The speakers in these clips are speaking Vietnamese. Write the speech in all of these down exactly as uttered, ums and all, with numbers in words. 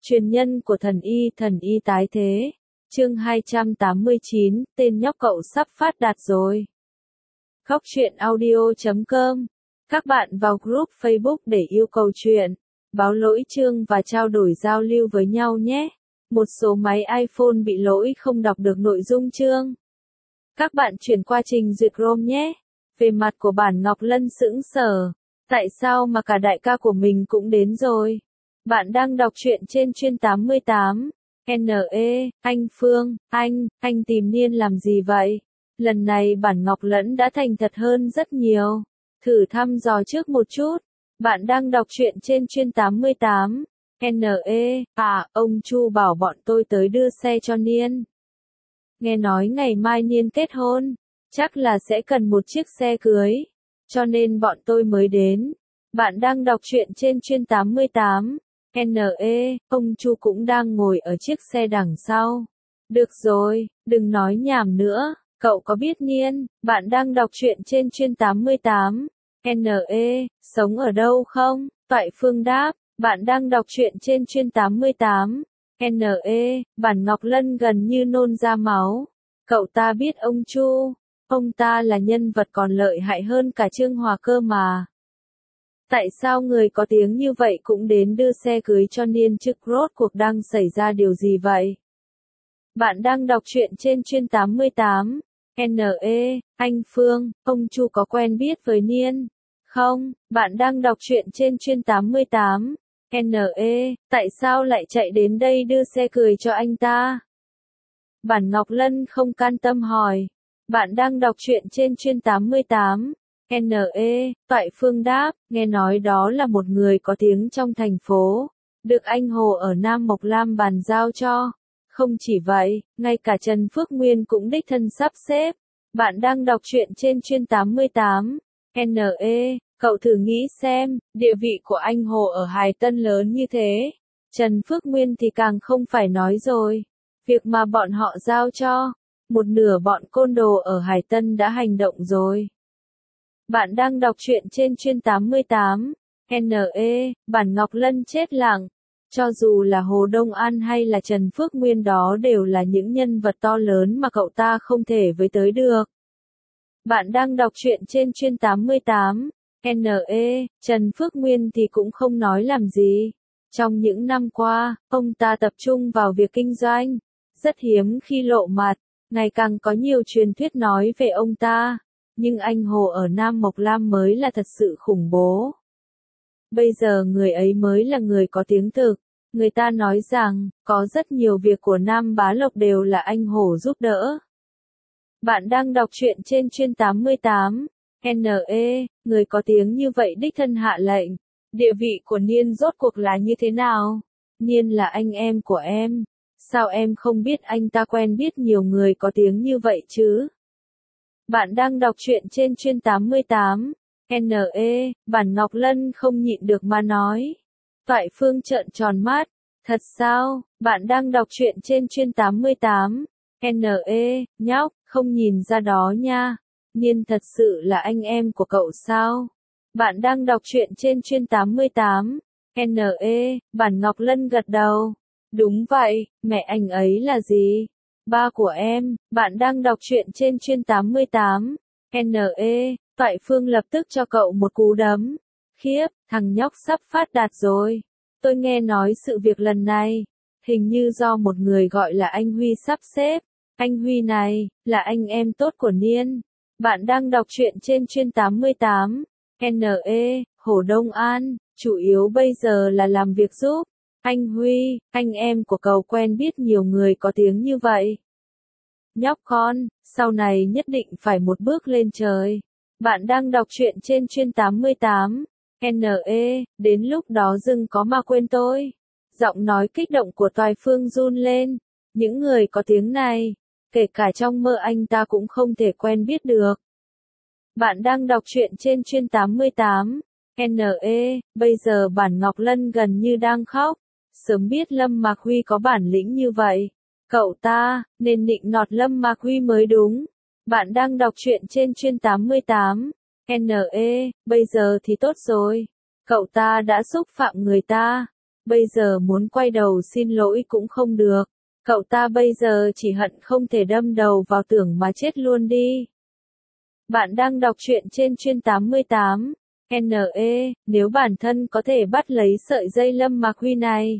Truyền nhân của thần y, thần y tái thế. Chương hai trăm tám mươi chín, tên nhóc cậu sắp phát đạt rồi. Khóc chuyện audio chấm com. Các bạn vào group Facebook để yêu cầu chuyện, báo lỗi chương và trao đổi giao lưu với nhau nhé. Một số máy iPhone bị lỗi không đọc được nội dung chương. Các bạn chuyển qua trình duyệt Chrome nhé. Về mặt của bản Ngọc Lân sững sờ. Tại sao mà cả đại ca của mình cũng đến rồi? Bạn đang đọc truyện trên chuyên tám mươi tám. N E, anh Phương, anh, anh tìm Niên làm gì vậy? Lần này bản Ngọc Lẫn đã thành thật hơn rất nhiều. Thử thăm dò trước một chút. Bạn đang đọc truyện trên chuyên tám mươi tám. N E, à, ông Chu bảo bọn tôi tới đưa xe cho Niên. Nghe nói ngày mai Niên kết hôn, chắc là sẽ cần một chiếc xe cưới. Cho nên bọn tôi mới đến. Bạn đang đọc truyện trên chuyên tám mươi tám. N E, ông Chu cũng đang ngồi ở chiếc xe đằng sau. Được rồi, đừng nói nhảm nữa, cậu có biết Niên, bạn đang đọc truyện trên chuyên tám mươi tám. N E, sống ở đâu không? Toại Phương đáp, bạn đang đọc truyện trên chuyên tám mươi tám. N E, bản Ngọc Lân gần như nôn ra máu. Cậu ta biết ông Chu, ông ta là nhân vật còn lợi hại hơn cả Trương Hòa cơ mà. Tại sao người có tiếng như vậy cũng đến đưa xe cưới cho Niên chứ? Rốt cuộc đang xảy ra điều gì vậy? Bạn đang đọc truyện trên chuyên tám mươi tám. N E, anh Phương, ông Chu có quen biết với Niên không? Bạn đang đọc truyện trên chuyên tám mươi tám. N E, tại sao lại chạy đến đây đưa xe cưới cho anh ta? Bản Ngọc Lân không can tâm hỏi. Bạn đang đọc truyện trên chuyên tám mươi tám. N E, Toại Phương đáp, nghe nói đó là một người có tiếng trong thành phố, được anh Hồ ở Nam Mộc Lam bàn giao cho. Không chỉ vậy, ngay cả Trần Phước Nguyên cũng đích thân sắp xếp. Bạn đang đọc truyện trên chuyên tám mươi tám. N E, cậu thử nghĩ xem, địa vị của anh Hồ ở Hải Tân lớn như thế. Trần Phước Nguyên thì càng không phải nói rồi. Việc mà bọn họ giao cho, một nửa bọn côn đồ ở Hải Tân đã hành động rồi. Bạn đang đọc truyện trên chuyên tám mươi tám. N E, bản Ngọc Lân chết lặng. Cho dù là Hồ Đông An hay là Trần Phước Nguyên đó đều là những nhân vật to lớn mà cậu ta không thể với tới được. Bạn đang đọc truyện trên chuyên tám mươi tám. N E, Trần Phước Nguyên thì cũng không nói làm gì. Trong những năm qua, ông ta tập trung vào việc kinh doanh. Rất hiếm khi lộ mặt, ngày càng có nhiều truyền thuyết nói về ông ta. Nhưng anh Hồ ở Nam Mộc Lam mới là thật sự khủng bố. Bây giờ người ấy mới là người có tiếng thực. Người ta nói rằng, có rất nhiều việc của Nam Bá Lộc đều là anh Hồ giúp đỡ. Bạn đang đọc truyện trên chuyên tám mươi tám. N E, người có tiếng như vậy đích thân hạ lệnh. Địa vị của Niên rốt cuộc là như thế nào? Niên là anh em của em. Sao em không biết anh ta quen biết nhiều người có tiếng như vậy chứ? Bạn đang đọc truyện trên chuyên tám mươi tám. N E, bản Ngọc Lân không nhịn được mà nói. Toại Phương trợn tròn mắt. Thật sao? Bạn đang đọc truyện trên chuyên tám mươi tám. N E, nhóc, không nhìn ra đó nha. Niên thật sự là anh em của cậu sao? Bạn đang đọc truyện trên chuyên tám mươi tám. N E, bản Ngọc Lân gật đầu. Đúng vậy, mẹ anh ấy là gì? Ba của em. Bạn đang đọc truyện trên chuyên tám mươi tám. N E, Toại Phương lập tức cho cậu một cú đấm. Khiếp, thằng nhóc sắp phát đạt rồi. Tôi nghe nói sự việc lần này, hình như do một người gọi là anh Huy sắp xếp. Anh Huy này, là anh em tốt của Niên. Bạn đang đọc truyện trên chuyên tám mươi tám. N E, Hồ Đông An, chủ yếu bây giờ là làm việc giúp. Anh Huy, anh em của cậu quen biết nhiều người có tiếng như vậy. Nhóc con, sau này nhất định phải một bước lên trời. Bạn đang đọc truyện trên chuyên tám mươi tám. N E, đến lúc đó dừng có mà quên tôi. Giọng nói kích động của Toại Phương run lên. Những người có tiếng này, kể cả trong mơ anh ta cũng không thể quen biết được. Bạn đang đọc truyện trên chuyên tám mươi tám. N E, bây giờ bản Ngọc Lân gần như đang khóc. Sớm biết Lâm Mạc Huy có bản lĩnh như vậy. Cậu ta, nên nịnh nọt Lâm Mạc Huy mới đúng. Bạn đang đọc truyện trên chuyên tám mươi tám. N E, bây giờ thì tốt rồi. Cậu ta đã xúc phạm người ta. bây giờ muốn quay đầu xin lỗi cũng không được. Cậu ta bây giờ chỉ hận không thể đâm đầu vào tường mà chết luôn đi. Bạn đang đọc truyện trên chuyên tám mươi tám. N E, nếu bản thân có thể bắt lấy sợi dây Lâm Mạc Huy này,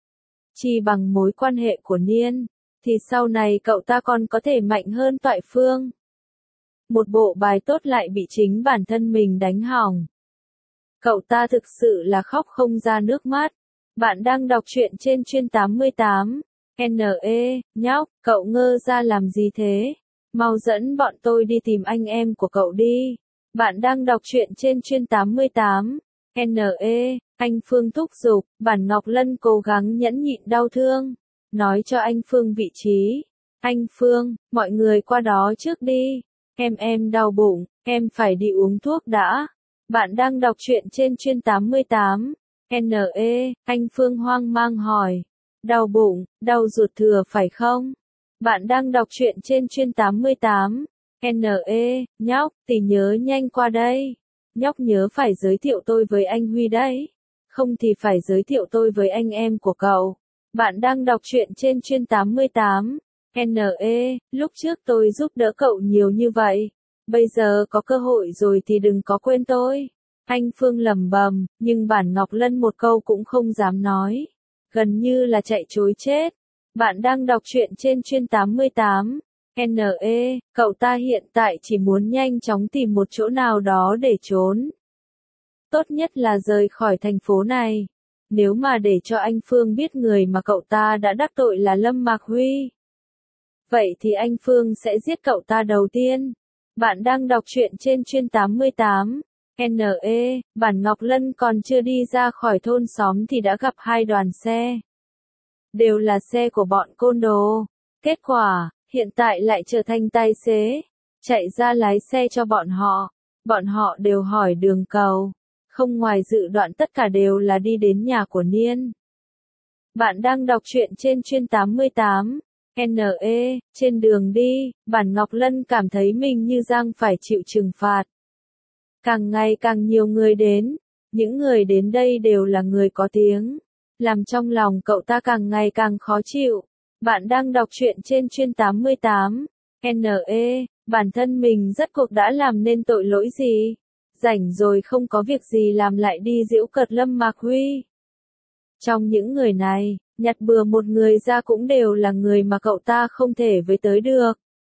chỉ bằng mối quan hệ của Niên, thì sau này cậu ta còn có thể mạnh hơn Toại Phương. Một bộ bài tốt lại bị chính bản thân mình đánh hỏng. Cậu ta thực sự là khóc không ra nước mắt. Bạn đang đọc truyện trên chuyên tám mươi tám. N E, nhóc, cậu ngơ ra làm gì thế? Mau dẫn bọn tôi đi tìm anh em của cậu đi. Bạn đang đọc truyện trên chuyên tám mươi tám. N E, anh Phương thúc giục, Bản Ngọc Lân cố gắng nhẫn nhịn đau thương. Nói cho anh Phương vị trí. Anh Phương, mọi người qua đó trước đi. Em em đau bụng, em phải đi uống thuốc đã. Bạn đang đọc truyện trên chuyên tám mươi tám. N E, anh Phương hoang mang hỏi. Đau bụng, đau ruột thừa phải không? Bạn đang đọc truyện trên chuyên tám mươi tám. N E, nhóc, tỷ nhớ nhanh qua đây. Nhóc nhớ phải giới thiệu tôi với anh Huy đấy. Không thì phải giới thiệu tôi với anh em của cậu. Bạn đang đọc truyện trên chuyên tám mươi tám. N E, lúc trước tôi giúp đỡ cậu nhiều như vậy. Bây giờ có cơ hội rồi thì đừng có quên tôi. Anh Phương lẩm bẩm, nhưng Bản Ngọc Lân một câu cũng không dám nói. Gần như là chạy trối chết. Bạn đang đọc truyện trên chuyên tám mươi tám. N E, cậu ta hiện tại chỉ muốn nhanh chóng tìm một chỗ nào đó để trốn. Tốt nhất là rời khỏi thành phố này. Nếu mà để cho anh Phương biết người mà cậu ta đã đắc tội là Lâm Mạc Huy, vậy thì anh Phương sẽ giết cậu ta đầu tiên. Bạn đang đọc truyện trên chuyên tám mươi tám. N E, Bản Ngọc Lân còn chưa đi ra khỏi thôn xóm thì đã gặp hai đoàn xe. Đều là xe của bọn côn đồ. Kết quả, hiện tại lại trở thành tài xế. Chạy ra lái xe cho bọn họ. Bọn họ đều hỏi đường cầu. Không ngoài dự đoạn tất cả đều là đi đến nhà của Niên. Bạn đang đọc truyện trên chuyên tám mươi tám. N E, trên đường đi, Bản Ngọc Lân cảm thấy mình như đang phải chịu trừng phạt. Càng ngày càng nhiều người đến. Những người đến đây đều là người có tiếng. Làm trong lòng cậu ta càng ngày càng khó chịu. Bạn đang đọc truyện trên chuyên tám mươi tám. N E, bản thân mình rốt cuộc đã làm nên tội lỗi gì? Rảnh rồi không có việc gì làm lại đi giễu cợt Lâm Mạc Huy. Trong những người này, nhặt bừa một người ra cũng đều là người mà cậu ta không thể với tới được.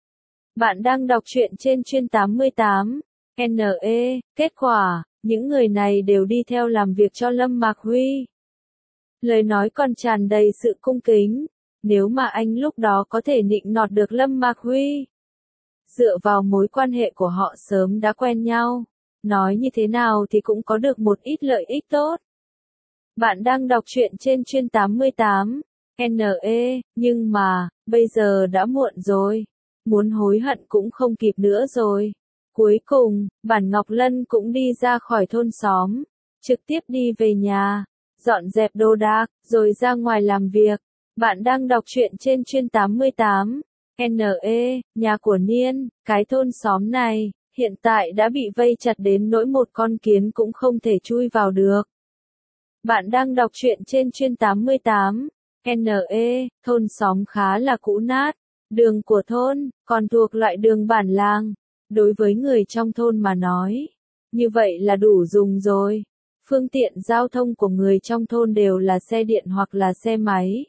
Bạn đang đọc truyện trên chuyên tám mươi tám. N E, kết quả, những người này đều đi theo làm việc cho Lâm Mạc Huy. Lời nói còn tràn đầy sự cung kính. Nếu mà anh lúc đó có thể nịnh nọt được Lâm Mạc Huy, dựa vào mối quan hệ của họ sớm đã quen nhau, nói như thế nào thì cũng có được một ít lợi ích tốt. Bạn đang đọc truyện trên chuyên tám mươi tám. N E, nhưng mà, bây giờ đã muộn rồi. Muốn hối hận cũng không kịp nữa rồi. Cuối cùng, Bản Ngọc Lân cũng đi ra khỏi thôn xóm, trực tiếp đi về nhà, dọn dẹp đồ đạc, rồi ra ngoài làm việc. Bạn đang đọc truyện trên chuyên tám mươi tám. N E, nhà của Niên, cái thôn xóm này, hiện tại đã bị vây chặt đến nỗi một con kiến cũng không thể chui vào được. Bạn đang đọc truyện trên chuyên tám mươi tám. N E, thôn xóm khá là cũ nát. Đường của thôn, còn thuộc loại đường bản làng. Đối với người trong thôn mà nói, như vậy là đủ dùng rồi. Phương tiện giao thông của người trong thôn đều là xe điện hoặc là xe máy.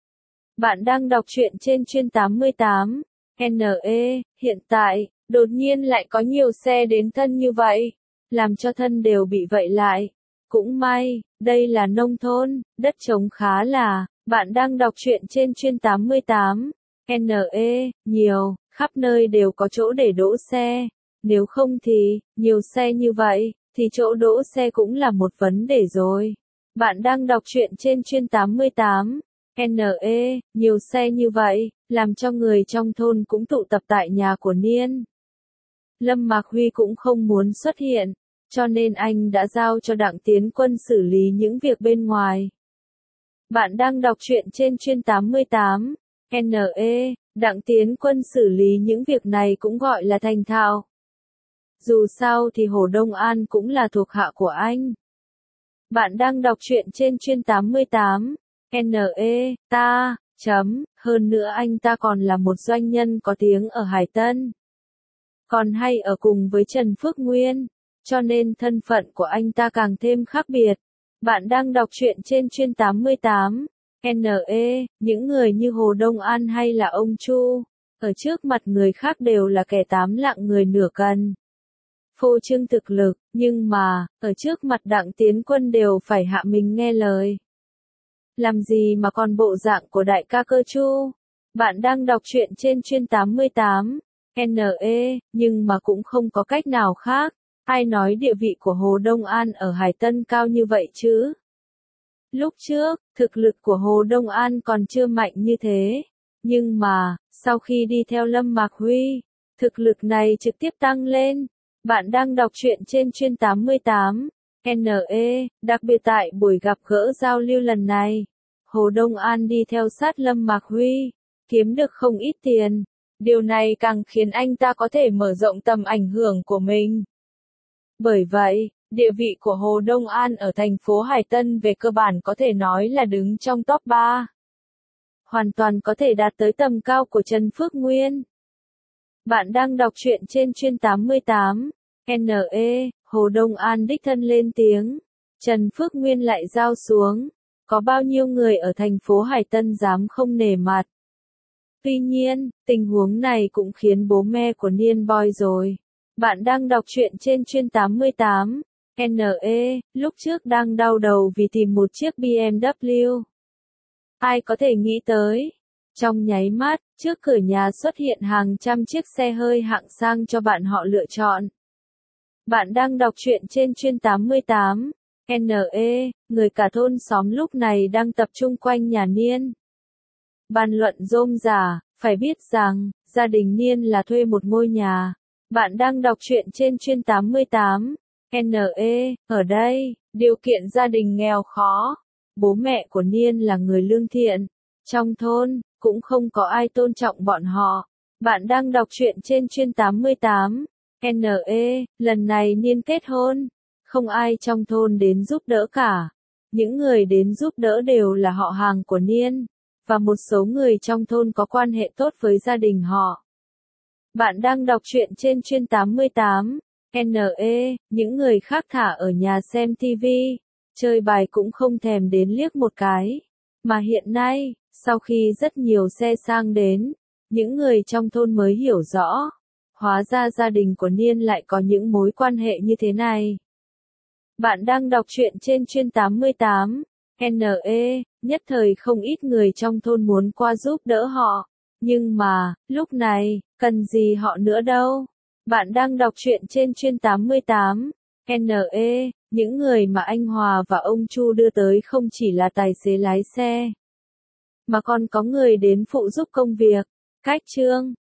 Bạn đang đọc truyện trên chuyên tám mươi tám. N E, hiện tại, đột nhiên lại có nhiều xe đến thân như vậy, làm cho thân đều bị vậy lại. Cũng may, đây là nông thôn, đất trống khá là. Bạn đang đọc truyện trên chuyên tám mươi tám. N E, nhiều, khắp nơi đều có chỗ để đỗ xe. Nếu không thì, nhiều xe như vậy, thì chỗ đỗ xe cũng là một vấn đề rồi. Bạn đang đọc truyện trên chuyên tám mươi tám. N E, nhiều xe như vậy, làm cho người trong thôn cũng tụ tập tại nhà của Niên. Lâm Mạc Huy cũng không muốn xuất hiện, cho nên anh đã giao cho Đặng Tiến Quân xử lý những việc bên ngoài. Bạn đang đọc truyện trên chuyên tám mươi tám. N E, Đặng Tiến Quân xử lý những việc này cũng gọi là thành thạo. Dù sao thì Hồ Đông An cũng là thuộc hạ của anh. Bạn đang đọc truyện trên chuyên tám mươi tám. N E, ta, chấm, hơn nữa anh ta còn là một doanh nhân có tiếng ở Hải Tân. Còn hay ở cùng với Trần Phước Nguyên, cho nên thân phận của anh ta càng thêm khác biệt. Bạn đang đọc truyện trên chuyên tám mươi tám. N E, những người như Hồ Đông An hay là ông Chu, ở trước mặt người khác đều là kẻ tám lạng người nửa cân. Phô trương thực lực, nhưng mà, ở trước mặt Đặng Tiến Quân đều phải hạ mình nghe lời. Làm gì mà còn bộ dạng của đại ca cơ Chu? Bạn đang đọc truyện trên chuyên tám mươi tám. N E, nhưng mà cũng không có cách nào khác. Ai nói địa vị của Hồ Đông An ở Hải Tân cao như vậy chứ? Lúc trước, thực lực của Hồ Đông An còn chưa mạnh như thế. Nhưng mà, sau khi đi theo Lâm Mạc Huy, thực lực này trực tiếp tăng lên. Bạn đang đọc truyện trên chuyên tám mươi tám. N E, đặc biệt tại buổi gặp gỡ giao lưu lần này, Hồ Đông An đi theo sát Lâm Mạc Huy, kiếm được không ít tiền. Điều này càng khiến anh ta có thể mở rộng tầm ảnh hưởng của mình. Bởi vậy, địa vị của Hồ Đông An ở thành phố Hải Tân về cơ bản có thể nói là đứng trong top ba. Hoàn toàn có thể đạt tới tầm cao của Trần Phước Nguyên. Bạn đang đọc truyện trên chuyên tám mươi tám. N E, Hồ Đông An đích thân lên tiếng. Trần Phước Nguyên lại giao xuống. Có bao nhiêu người ở thành phố Hải Tân dám không nể mặt. Tuy nhiên, tình huống này cũng khiến bố mẹ của Niên Boy rồi. Bạn đang đọc truyện trên chuyên tám mươi tám. N E, lúc trước đang đau đầu vì tìm một chiếc B M W. Ai có thể nghĩ tới? Trong nháy mắt, trước cửa nhà xuất hiện hàng trăm chiếc xe hơi hạng sang cho bạn họ lựa chọn. Bạn đang đọc truyện trên chuyên tám mươi tám. N E, người cả thôn xóm lúc này đang tập trung quanh nhà Niên. Bàn luận rôm rả, phải biết rằng, gia đình Niên là thuê một ngôi nhà. Bạn đang đọc truyện trên chuyên tám mươi tám. N E, ở đây, điều kiện gia đình nghèo khó. Bố mẹ của Niên là người lương thiện. Trong thôn, cũng không có ai tôn trọng bọn họ. Bạn đang đọc truyện trên chuyên tám mươi tám. N E, lần này Niên kết hôn. Không ai trong thôn đến giúp đỡ cả. Những người đến giúp đỡ đều là họ hàng của Niên. Và một số người trong thôn có quan hệ tốt với gia đình họ. Bạn đang đọc truyện trên chuyên tám mươi tám. N E, những người khác thả ở nhà xem ti vi, chơi bài cũng không thèm đến liếc một cái. Mà hiện nay, sau khi rất nhiều xe sang đến, những người trong thôn mới hiểu rõ. Hóa ra gia đình của Niên lại có những mối quan hệ như thế này. Bạn đang đọc truyện trên chuyên tám mươi tám. N E, nhất thời không ít người trong thôn muốn qua giúp đỡ họ. Nhưng mà, lúc này, cần gì họ nữa đâu. Bạn đang đọc truyện trên chuyên tám mươi tám. N E, những người mà anh Hòa và ông Chu đưa tới không chỉ là tài xế lái xe, mà còn có người đến phụ giúp công việc. Cách chương